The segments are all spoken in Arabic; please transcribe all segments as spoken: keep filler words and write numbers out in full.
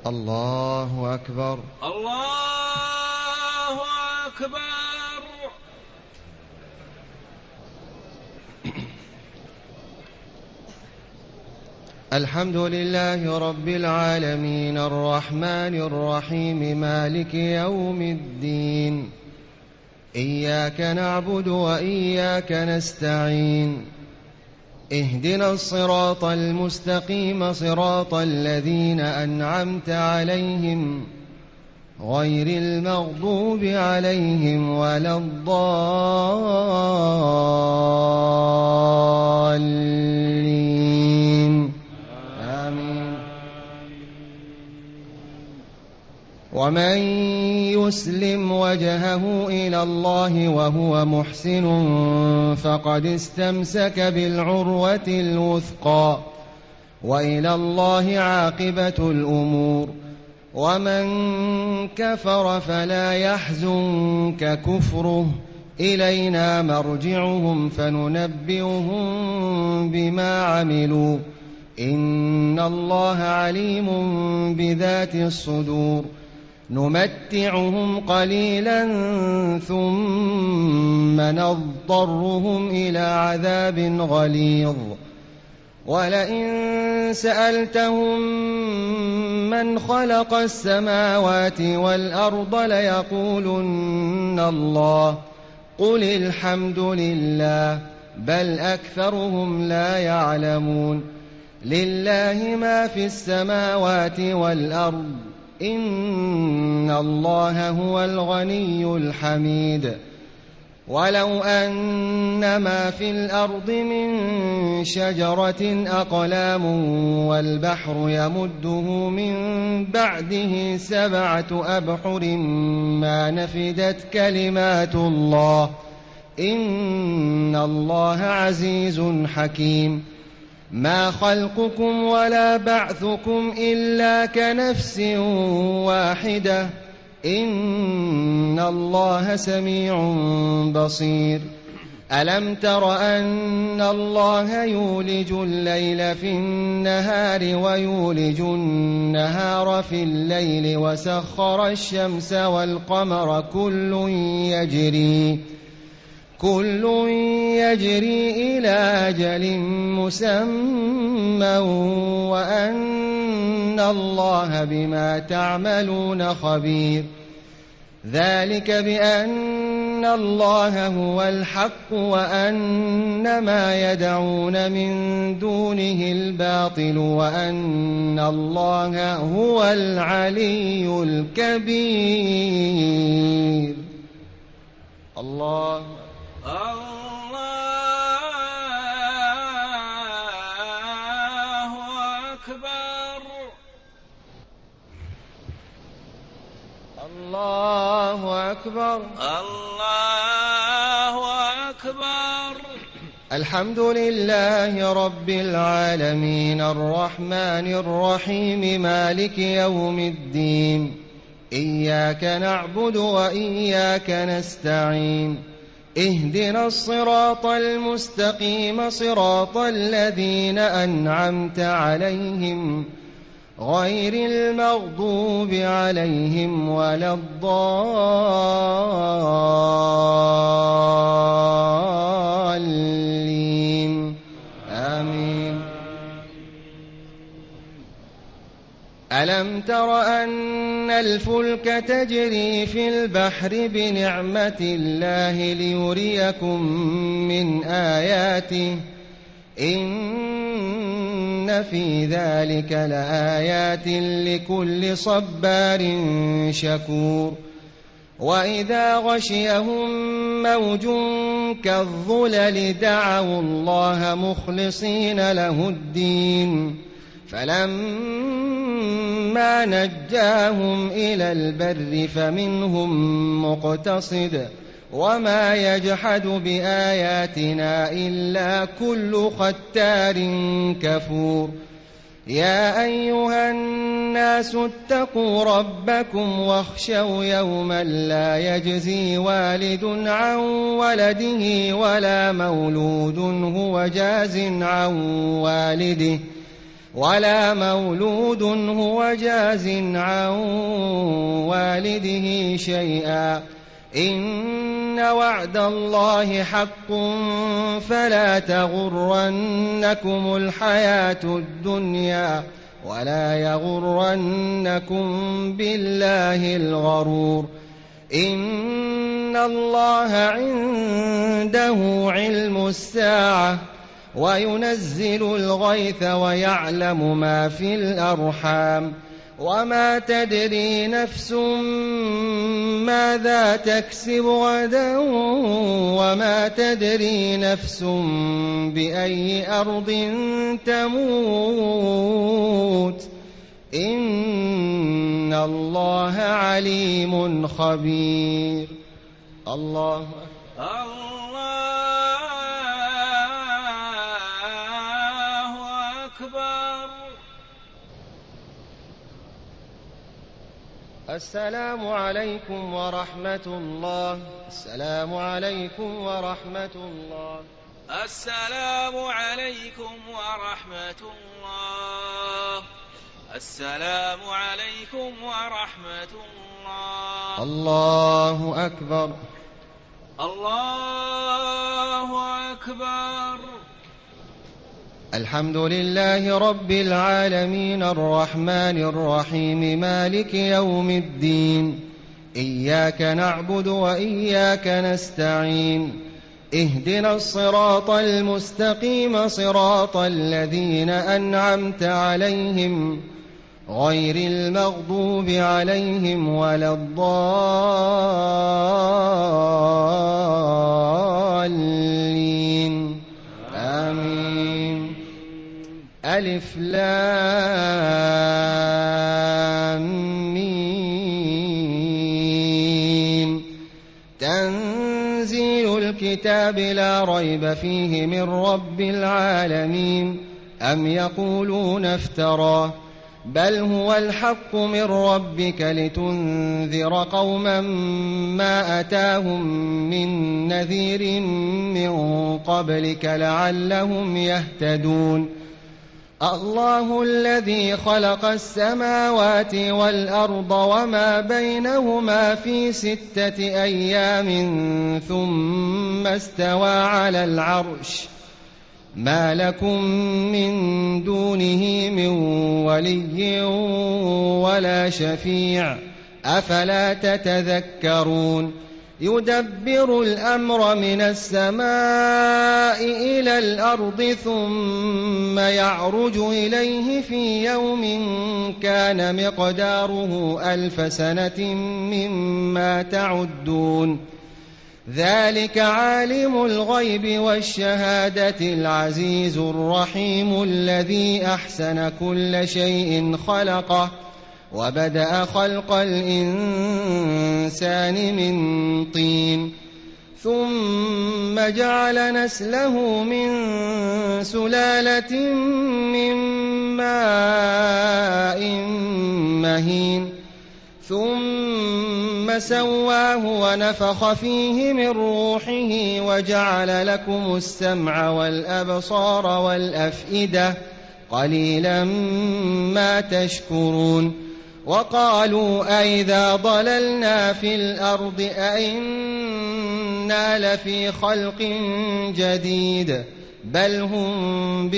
الله أكبر. الله أكبر. الحمد لله رب العالمين الرحمن الرحيم مالك يوم الدين. إياك نعبد وإياك نستعين. اهدنا الصراط المستقيم صراط الذين أنعمت عليهم غير المغضوب عليهم ولا الضالين آمين. ومن يسلم وجهه إلى الله وهو محسن فقد استمسك بالعروة الوثقى وإلى الله عاقبة الأمور. ومن كفر فلا يحزنك كفره إلينا مرجعهم فننبئهم بما عملوا إن الله عليم بذات الصدور. نمتعهم قليلا ثم نضطرهم إلى عذاب غليظ. ولئن سألتهم من خلق السماوات والأرض ليقولن الله قل الحمد لله بل أكثرهم لا يعلمون. لله ما في السماوات والأرض إن الله هو الغني الحميد. ولو أن ما في الأرض من شجرة أقلام والبحر يمده من بعده سبعة أبحر ما نفدت كلمات الله إن الله عزيز حكيم. ما خلقكم ولا بعثكم إلا كنفس واحدة إن الله سميع بصير. ألم تر أن الله يولج الليل في النهار ويولج النهار في الليل وسخر الشمس والقمر كل يجري كل يجري إلى أجل مسمى وأن الله بما تعملون خبير. ذلك بأن الله هو الحق وأن ما يدعون من دونه الباطل وأن الله هو العلي الكبير. الله الله أكبر. الله أكبر. الله أكبر. الحمد لله رب العالمين الرحمن الرحيم مالك يوم الدين. إياك نعبد وإياك نستعين. اهدنا الصراط المستقيم صراط الذين أنعمت عليهم غير المغضوب عليهم ولا الضالين آمين. ألم تر أن الفلك تجري في البحر بنعمة الله ليريكم من آياته إن في ذلك لآيات لكل صبار شكور. وإذا غشيهم موج كالظلل دعوا الله مخلصين له الدين فلما نجاهم إلى البر فمنهم مقتصد وما يجحد بآياتنا إلا كل ختار كفور. يا أيها الناس اتقوا ربكم واخشوا يوما لا يجزي والد عن ولده ولا مولود هو جاز عن والده ولا مولود هو جاز عن والده شيئا إن وعد الله حق فلا تغرنكم الحياة الدنيا ولا يغرنكم بالله الغرور إن الله عنده علم الساعة وينزل الغيث ويعلم ما في الأرحام وما تدري نفس ماذا تكسب غدا وما تدري نفس بأي أرض تموت إن الله عليم خبير. الله أكبر. السلام عليكم ورحمة الله. السلام عليكم ورحمة الله. السلام عليكم ورحمة الله. السلام عليكم ورحمة الله. الله أكبر. الله أكبر. الحمد لله رب العالمين الرحمن الرحيم مالك يوم الدين إياك نعبد وإياك نستعين اهدنا الصراط المستقيم صراط الذين أنعمت عليهم غير المغضوب عليهم ولا الضالين آمين. ألف لام ميم تنزيل الكتاب لا ريب فيه من رب العالمين أم يقولون افتراه بل هو الحق من ربك لتنذر قوما ما أتاهم من نذير من قبلك لعلهم يهتدون. الله الذي خلق السماوات والأرض وما بينهما في ستة أيام ثم استوى على العرش ما لكم من دونه من ولي ولا شفيع أفلا تتذكرون. يدبر الأمر من السماء إلى الأرض ثم يعرج إليه في يوم كان مقداره ألف سنة مما تعدون. ذلك عالم الغيب والشهادة العزيز الرحيم الذي أحسن كل شيء خلقه وبدأ خلق الإنسان من طين ثم جعل نسله من سلالة من ماء مهين ثم سواه ونفخ فيه من روحه وجعل لكم السمع والأبصار والأفئدة قليلا ما تشكرون. وقالوا أئذا ضللنا في الأرض أئنا لفي خلق جديد بل هم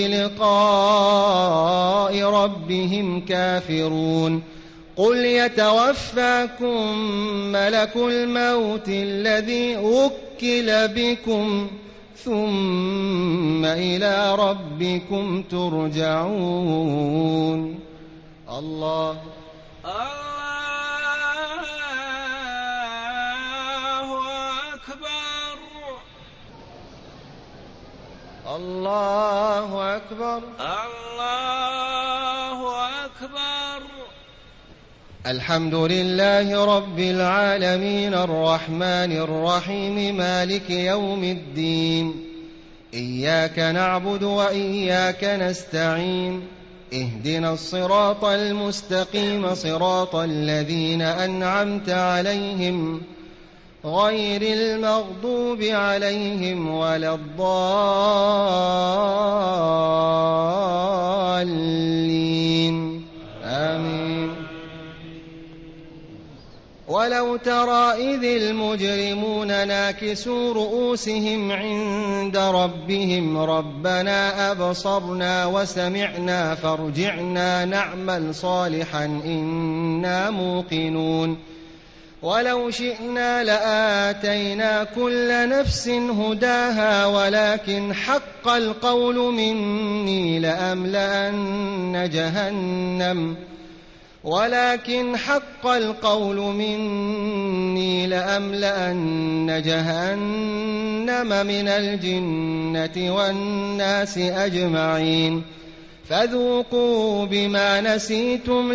بلقاء ربهم كافرون. قل يتوفاكم ملك الموت الذي وكل بكم ثم إلى ربكم ترجعون. الله أكبر. الله أكبر. الله أكبر. الحمد لله رب العالمين الرحمن الرحيم مالك يوم الدين إياك نعبد وإياك نستعين اهدنا الصراط المستقيم صراط الذين أنعمت عليهم غير المغضوب عليهم ولا الضالين الضالين آمين. ولو ترى إذ المجرمون ناكسوا رؤوسهم عند ربهم ربنا أبصرنا وسمعنا فارجعنا نعمل صالحا إنا موقنون ولو شئنا لآتينا كل نفس هداها ولكن حق القول مني لأملأن جهنم ولكن حق القول مني لأملأن جهنم من الجنة والناس أجمعين فذوقوا بما نسيتم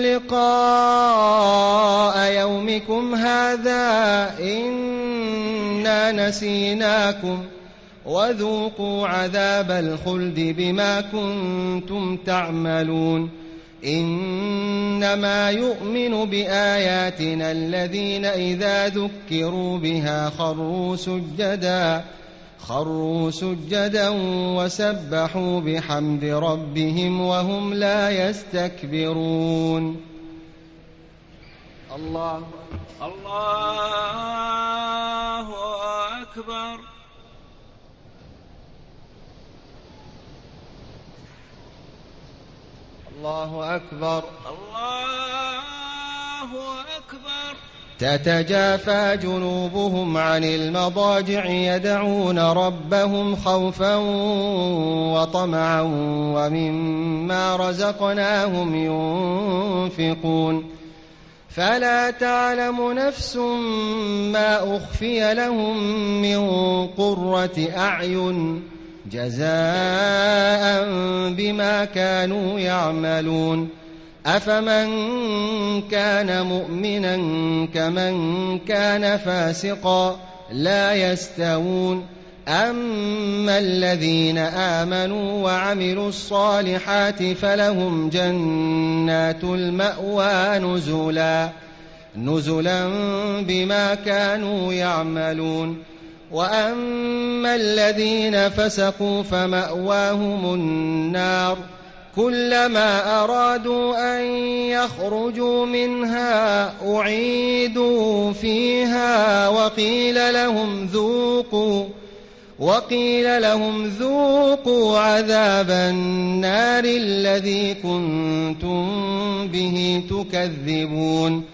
لقاء يومكم هذا إنا نسيناكم وذوقوا عذاب الخلد بما كنتم تعملون إنما يؤمن بآياتنا الذين إذا ذكروا بها خروا سجدا خروا سجدا وسبحوا بحمد ربهم وهم لا يستكبرون. الله الله أكبر. الله أكبر. الله أكبر. تتجافى جنوبهم عن المضاجع يدعون ربهم خوفا وطمعا ومما رزقناهم ينفقون فلا تعلم نفس ما أخفي لهم من قرة أعين جزاء بما كانوا يعملون أفمن كان مؤمنا كمن كان فاسقا لا يستوون أما الذين آمنوا وعملوا الصالحات فلهم جنات المأوى نزلا نزلا بما كانوا يعملون وأما الذين فسقوا فمأواهم النار كلما أرادوا أن يخرجوا منها أعيدوا فيها وقيل لهم ذوقوا وقيل لهم ذوقوا عذاب النار الذي كنتم به تكذبون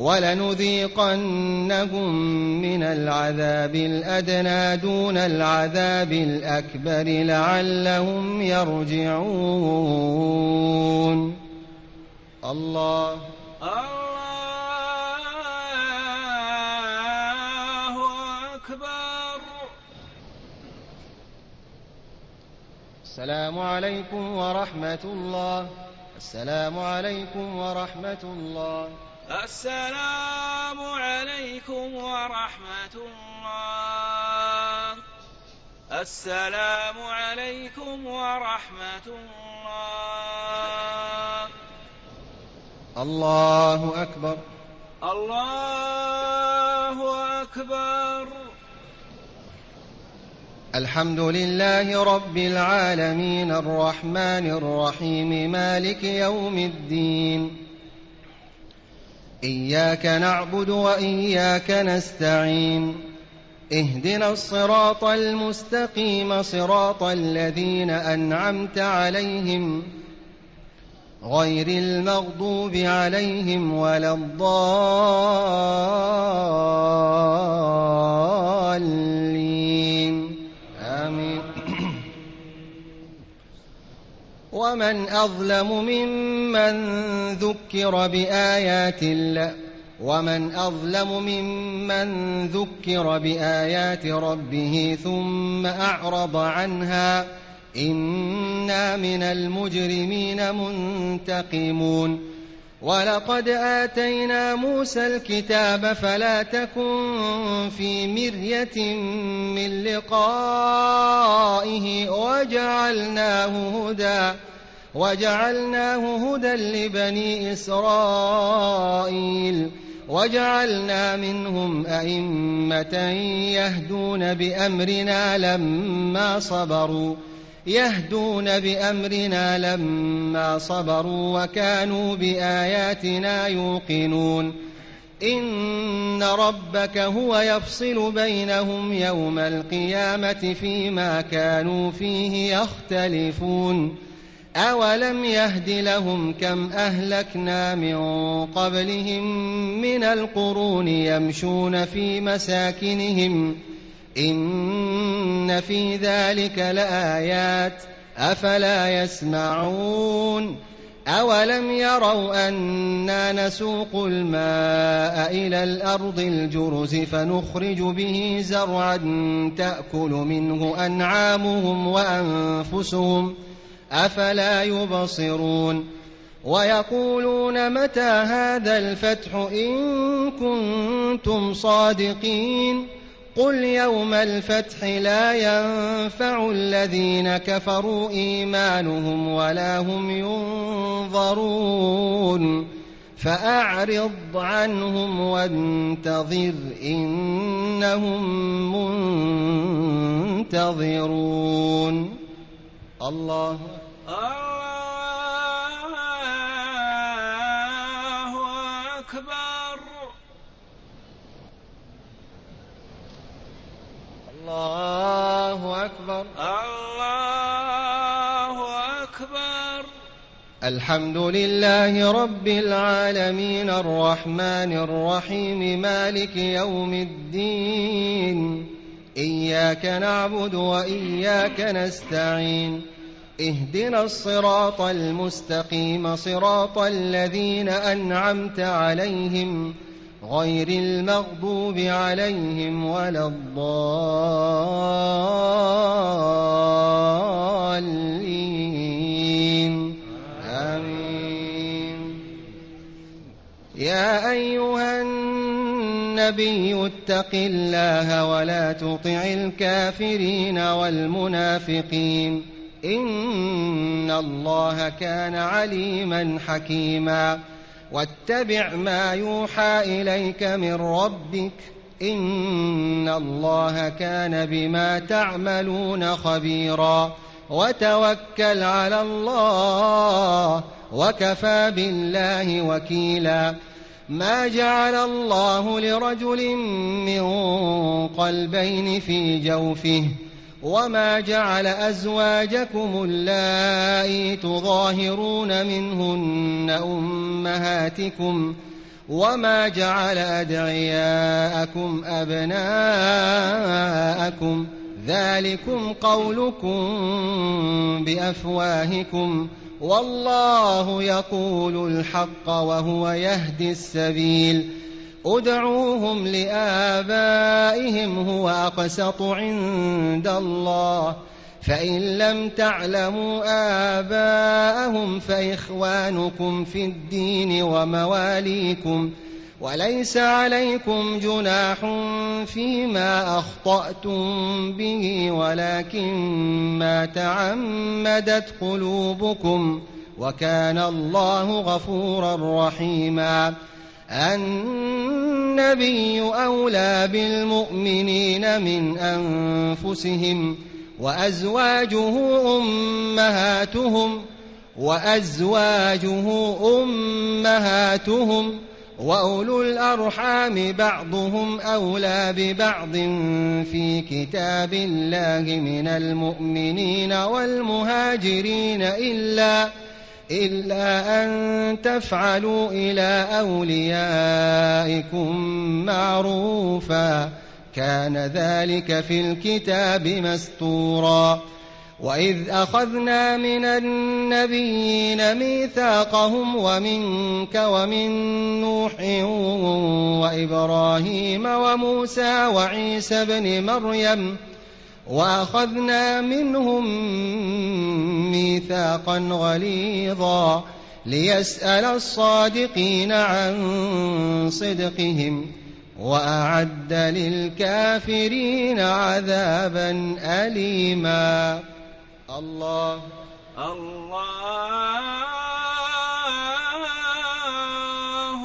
ولنذيقنهم من العذاب الأدنى دون العذاب الأكبر لعلهم يرجعون. الله الله أكبر. السلام عليكم ورحمة الله. السلام عليكم ورحمة الله. السلام عليكم ورحمة الله. السلام عليكم ورحمة الله. الله أكبر. الله أكبر. الحمد لله رب العالمين الرحمن الرحيم مالك يوم الدين إياك نعبد وإياك نستعين اهدنا الصراط المستقيم صراط الذين أنعمت عليهم غير المغضوب عليهم ولا الضالين آمين. ومن أظلم ممن ذكر بآيات الله ومن أظلم ممن ذكر بآيات ربه ثم أعرض عنها إنا من المجرمين منتقمون. ولقد آتينا موسى الكتاب فلا تكن في مرية من لقائه وجعلناه هدى وجعلناه هدى لبني إسرائيل وجعلنا منهم أئمة يهدون بأمرنا لما صبروا يهدون بأمرنا لما صبروا وكانوا بآياتنا يوقنون إن ربك هو يفصل بينهم يوم القيامة فيما كانوا فيه يختلفون أولم يهد لهم كم أهلكنا من قبلهم من القرون يمشون في مساكنهم إن في ذلك لآيات أفلا يسمعون أولم يروا أنا نسوق الماء إلى الأرض الجرز فنخرج به زرعا تأكل منه أنعامهم وأنفسهم أفلا يبصرون ويقولون متى هذا الفتح إن كنتم صادقين قل يوم الفتح لا ينفع الذين كفروا إيمانهم ولا هم ينظرون فأعرض عنهم وانتظر إنهم منتظرون. الله الله أكبر الله أكبر الله أكبر. الحمد لله رب العالمين الرحمن الرحيم مالك يوم الدين إياك نعبد وإياك نستعين اهدنا الصراط المستقيم صراط الذين أنعمت عليهم غير المغضوب عليهم ولا الضالين آمين. يا أيها النبي اتق الله ولا تطع الكافرين والمنافقين إن الله كان عليما حكيما واتبع ما يوحى إليك من ربك إن الله كان بما تعملون خبيرا وتوكل على الله وكفى بالله وكيلا. ما جعل الله لرجل من قلبين في جوفه وما جعل أزواجكم اللائي تظاهرون منهن أمهاتكم وما جعل أدعياءكم أبناءكم ذلكم قولكم بأفواهكم والله يقول الحق وهو يهدي السبيل. ادعوهم لآبائهم هو أقسط عند الله فإن لم تعلموا آباءهم فإخوانكم في الدين ومواليكم وليس عليكم جناح فيما أخطأتم به ولكن ما تعمدت قلوبكم وكان الله غفورا رحيما. النبي أولى بالمؤمنين من أنفسهم وأزواجه أمهاتهم وأزواجه أمهاتهم وأولو الأرحام بعضهم أولى ببعض في كتاب الله من المؤمنين والمهاجرين إلا إلا أن تفعلوا إلى أوليائكم معروفا كان ذلك في الكتاب مسطورا. وإذ أخذنا من النبيين ميثاقهم ومنك ومن نوح وإبراهيم وموسى وعيسى بن مريم وأخذنا منهم ميثاقا غليظا ليسأل الصادقين عن صدقهم وأعد للكافرين عذابا أليما. الله الله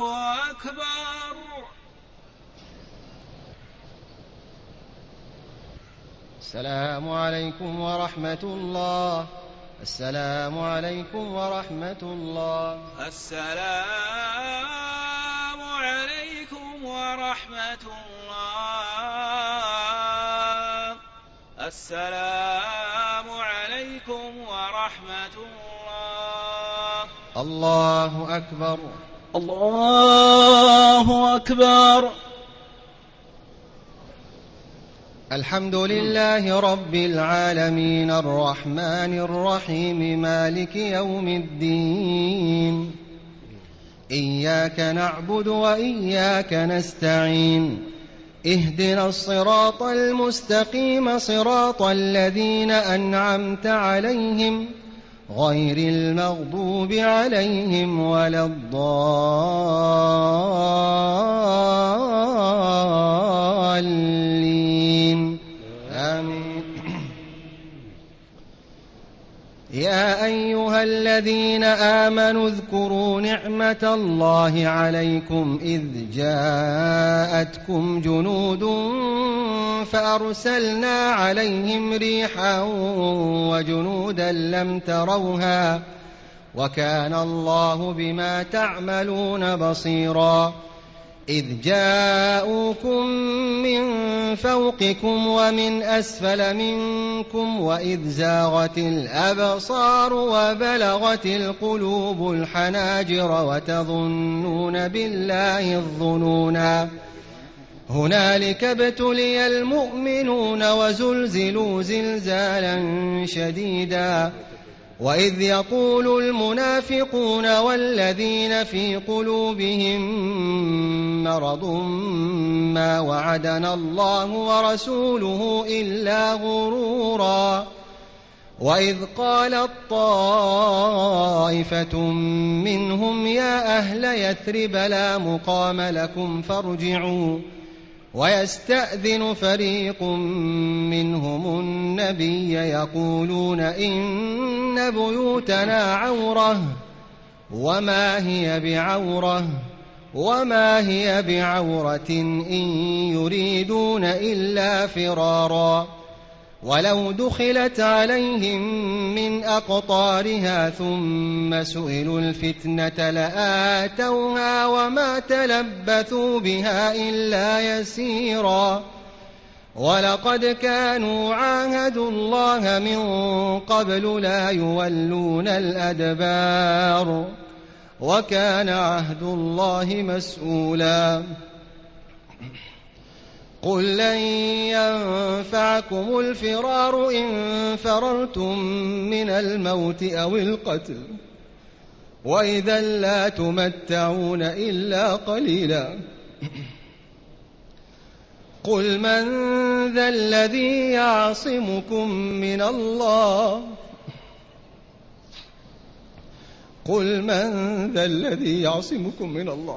أكبر. السلام عليكم ورحمة الله. السلام عليكم ورحمة الله. السلام عليكم ورحمة الله. السلام عليكم ورحمة الله. الله أكبر. الله أكبر. الحمد لله رب العالمين الرحمن الرحيم مالك يوم الدين. إياك نعبد وإياك نستعين. اهدنا الصراط المستقيم صراط الذين أنعمت عليهم غير المغضوب عليهم ولا الضالين. آمين. يا أيها الذين آمنوا اذكروا نعمة الله عليكم إذ جاءتكم جنود فأرسلنا عليهم ريحا وجنودا لم تروها وكان الله بما تعملون بصيرا. إذ جاءوكم من فوقكم ومن أسفل منكم وإذ زاغت الأبصار وبلغت القلوب الحناجر وتظنون بالله الظنونا. هنالك ابتلي المؤمنون وزلزلوا زلزالا شديدا. وإذ يقول المنافقون والذين في قلوبهم مرض ما وعدنا الله ورسوله إلا غرورا. وإذ قالت طائفة منهم يا أهل يثرب لا مقام لكم فارجعوا. ويستأذن فريق منهم النبي يقولون إن بيوتنا عورة وما هي بعورة وما هي بعورة إن يريدون إلا فرارا. ولو دخلت عليهم من أقطارها ثم سئلوا الفتنة لآتوها وما تلبثوا بها إلا يسيرا. ولقد كانوا عاهدوا الله من قبل لا يولون الأدبار وكان عهد الله مسؤولا. قل لن ينفعكم الفرار إن فررتم من الموت أو القتل وإذا لا تمتعون إلا قليلا. قل من ذا الذي يعصمكم من الله قل من ذا الذي يعصمكم من الله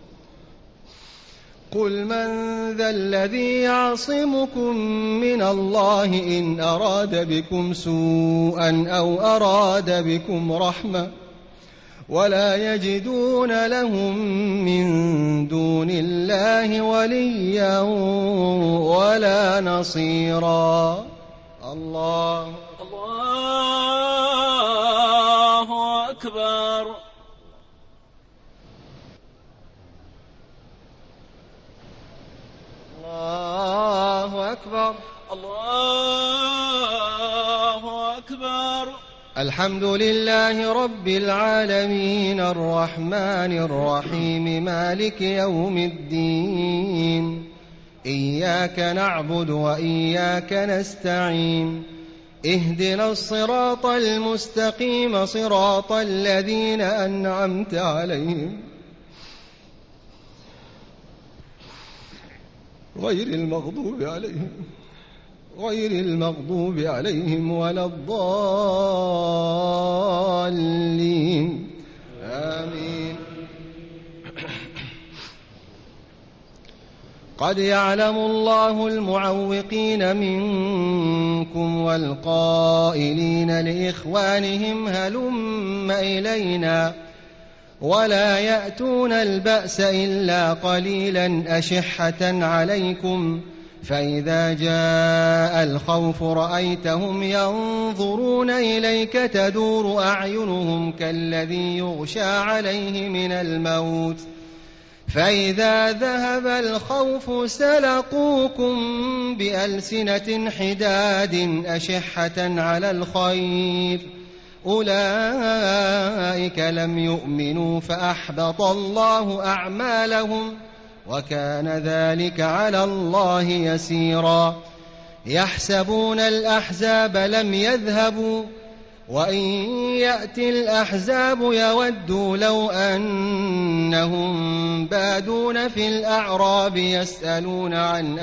قل من ذا الذي يعصمكم من الله إن أراد بكم سوءا أو أراد بكم رحمة ولا يجدون لهم من دون الله وليا ولا نصيرا. الله الله أكبر. الله أكبر. الله أكبر. الحمد لله رب العالمين الرحمن الرحيم مالك يوم الدين. إياك نعبد وإياك نستعين. اهدنا الصراط المستقيم صراط الذين أنعمت عليهم غير المغضوب عليهم غير المغضوب عليهم ولا الضالين. آمين. قد يعلم الله المعوقين منكم والقائلين لإخوانهم هلم إلينا ولا يأتون البأس إلا قليلا أشحة عليكم فإذا جاء الخوف رأيتهم ينظرون إليك تدور أعينهم كالذي يغشى عليه من الموت فإذا ذهب الخوف سلقوكم بألسنة حداد أشحة على الخير أولئك لم يؤمنوا فأحبط الله أعمالهم وكان ذلك على الله يسيرا يحسبون الأحزاب لم يذهبوا وإن يأتي الأحزاب يودوا لو أنهم بادون في الأعراب يسألون عن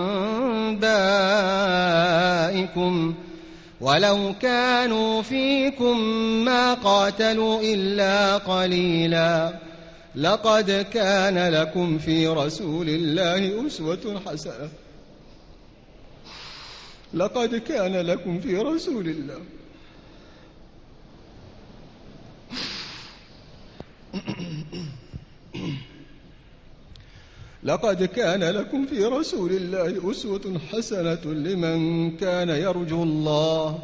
أنبائكم ولو كانوا فيكم ما قاتلوا إلا قليلا لقد كان لكم في رسول الله أسوة حسنة لقد كان لكم في رسول الله لقد كان لكم في رسول الله أسوة حسنة لمن كان يرجو الله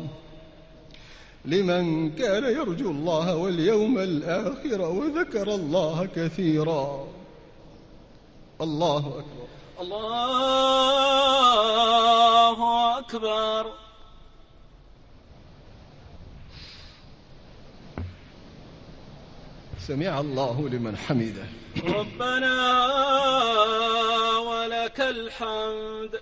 لمن كان يرجو الله واليوم الآخر وذكر الله كثيرا. الله أكبر. الله أكبر. سمع الله لمن حمده. ربنا ولك الحمد.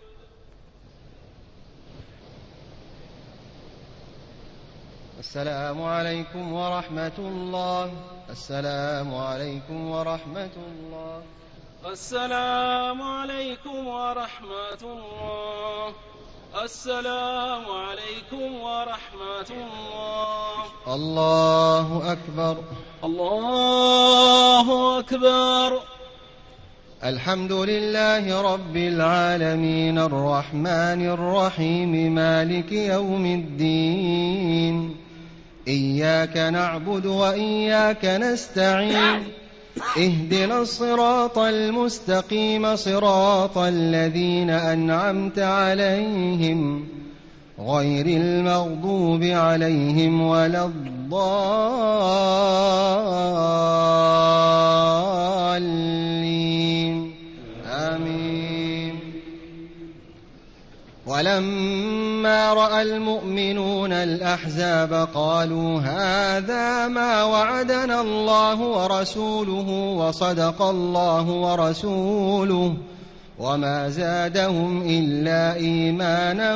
السلام عليكم ورحمة الله. السلام عليكم ورحمة الله. السلام عليكم ورحمة الله. السلام عليكم ورحمة الله. الله أكبر. الله أكبر. الحمد لله رب العالمين الرحمن الرحيم مالك يوم الدين إياك نعبد وإياك نستعين اهدنا الصراط المستقيم صراط الذين أنعمت عليهم غير المغضوب عليهم ولا الضالين آمين. ولما رأى المؤمنون الأحزاب قالوا هذا ما وعدنا الله ورسوله وصدق الله ورسوله وما زادهم إلا إيمانا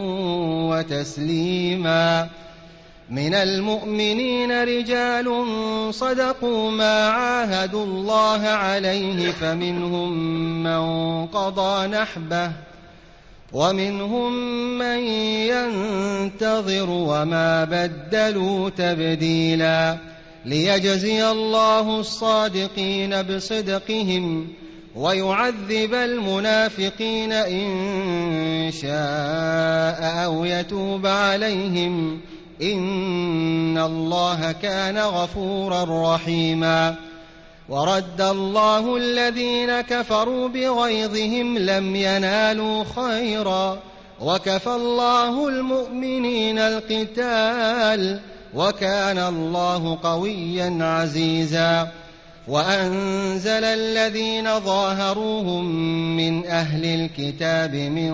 وتسليما. من المؤمنين رجال صدقوا ما عاهدوا الله عليه فمنهم من قضى نحبه ومنهم من ينتظر وما بدلوا تبديلا ليجزي الله الصادقين بصدقهم ويعذب المنافقين إن شاء أو يتوب عليهم إن الله كان غفورا رحيما. ورد الله الذين كفروا بغيظهم لم ينالوا خيرا وكفى الله المؤمنين القتال وكان الله قويا عزيزا. وأنزل الذين ظاهروهم من أهل الكتاب من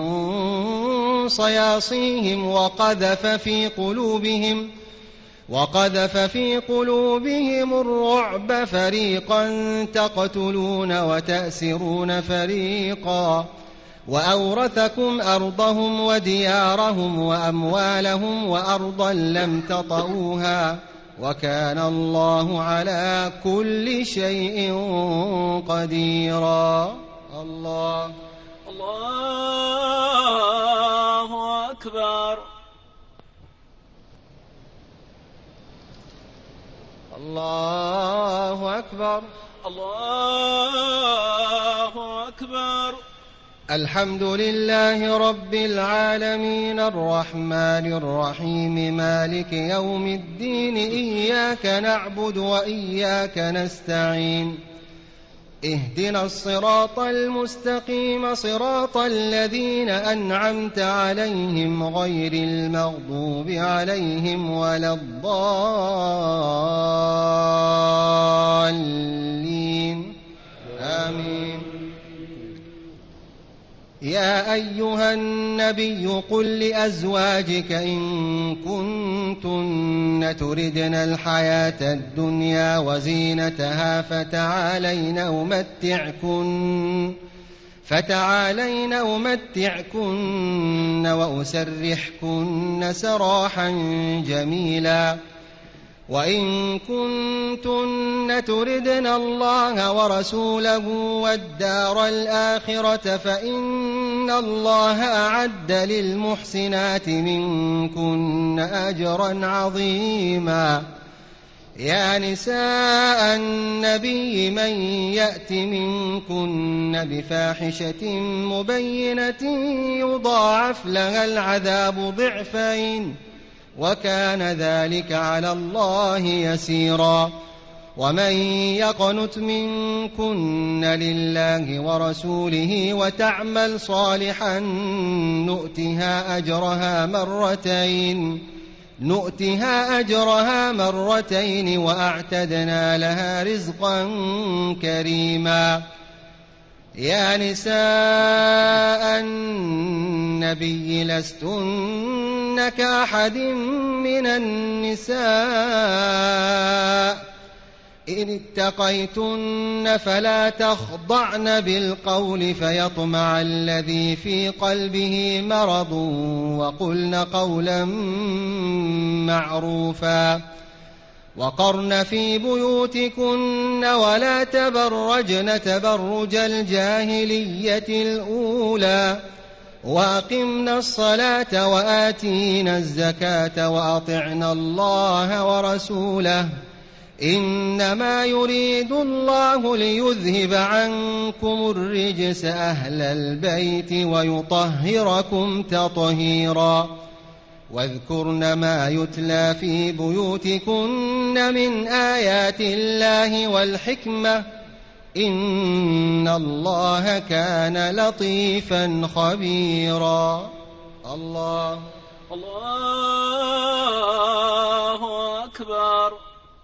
صياصيهم وقذف في قلوبهم وقذف في قلوبهم الرعب فريقا تقتلون وتأسرون فريقا وأورثكم أرضهم وديارهم وأموالهم وأرضا لم تطئوها وكان الله على كل شيء قديرا. الله الله أكبر. الله أكبر. الله أكبر. الحمد لله رب العالمين الرحمن الرحيم مالك يوم الدين إياك نعبد وإياك نستعين اهدنا الصراط المستقيم صراط الذين أنعمت عليهم غير المغضوب عليهم ولا الضالين آمين. يا أيها النبي قل لأزواجك إن كنتن تردن الحياة الدنيا وزينتها فتعالين أمتعكن فتعالين أمتعكن وأسرحكن سراحا جميلا. وإن كنتن تردن الله ورسوله والدار الآخرة فإن الله أعد للمحسنات منكن أجرا عظيما. يا نساء النبي من يأت منكن بفاحشة مبينة يضاعف لها العذاب ضعفين وكان ذلك على الله يسيرا. ومن يقنت منكن لله ورسوله وتعمل صالحا نؤتها أجرها مرتين نؤتها أجرها مرتين وأعتدنا لها رزقا كريما. يا نساء النبي لستن كأحد من النساء إن اتقيتن فلا تخضعن بالقول فيطمع الذي في قلبه مرض وقلن قولا معروفا. وقرن في بيوتكن ولا تبرجن تبرج الجاهلية الأولى وأقمنا الصلاة وآتينا الزكاة وأطعنا الله ورسوله إنما يريد الله ليذهب عنكم الرجس أهل البيت ويطهركم تطهيرا. واذكرن ما يتلى في بيوتكن من آيات الله والحكمة إن الله كان لطيفا خبيرا. الله الله أكبر.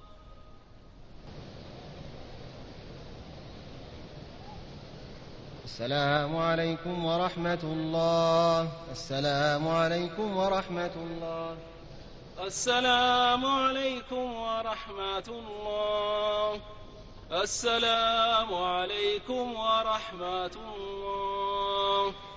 السلام عليكم ورحمة الله. السلام عليكم ورحمة الله. السلام عليكم ورحمة الله. السلام عليكم ورحمة الله.